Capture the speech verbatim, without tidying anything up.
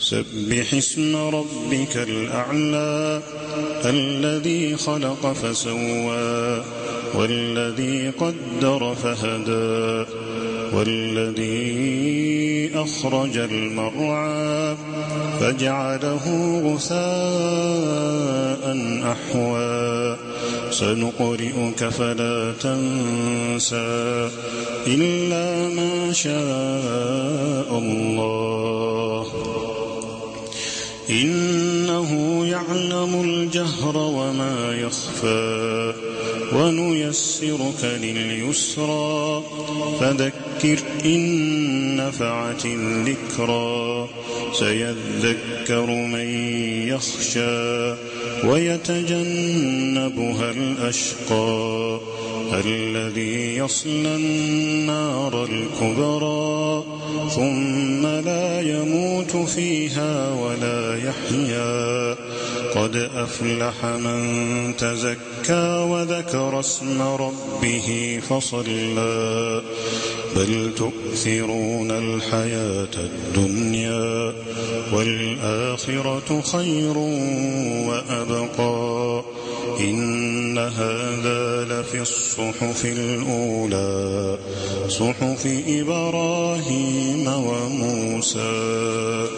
سبح اسم ربك الأعلى الذي خلق فسوى والذي قدر فهدى والذي أخرج المرعى فجعله غثاء أحوى سنقرئك فلا تنسى إلا ما شاء الله إنه يعلم الجهر وما يخفى ونيسرك لليسرى فذكر إن نفعت الذكرى سيذكر من يخشى ويتجنبها الأشقى الذي يصلى النار الكبرى ثم لا يموت فيها ولا يحيا قد أفلح من تزكى وذكر اسم ربه فصلى بل تؤثرون الحياة الدنيا والآخرة خير وأبقى إن هذا لفي الصحف الأولى صحف إبراهيم وموسى.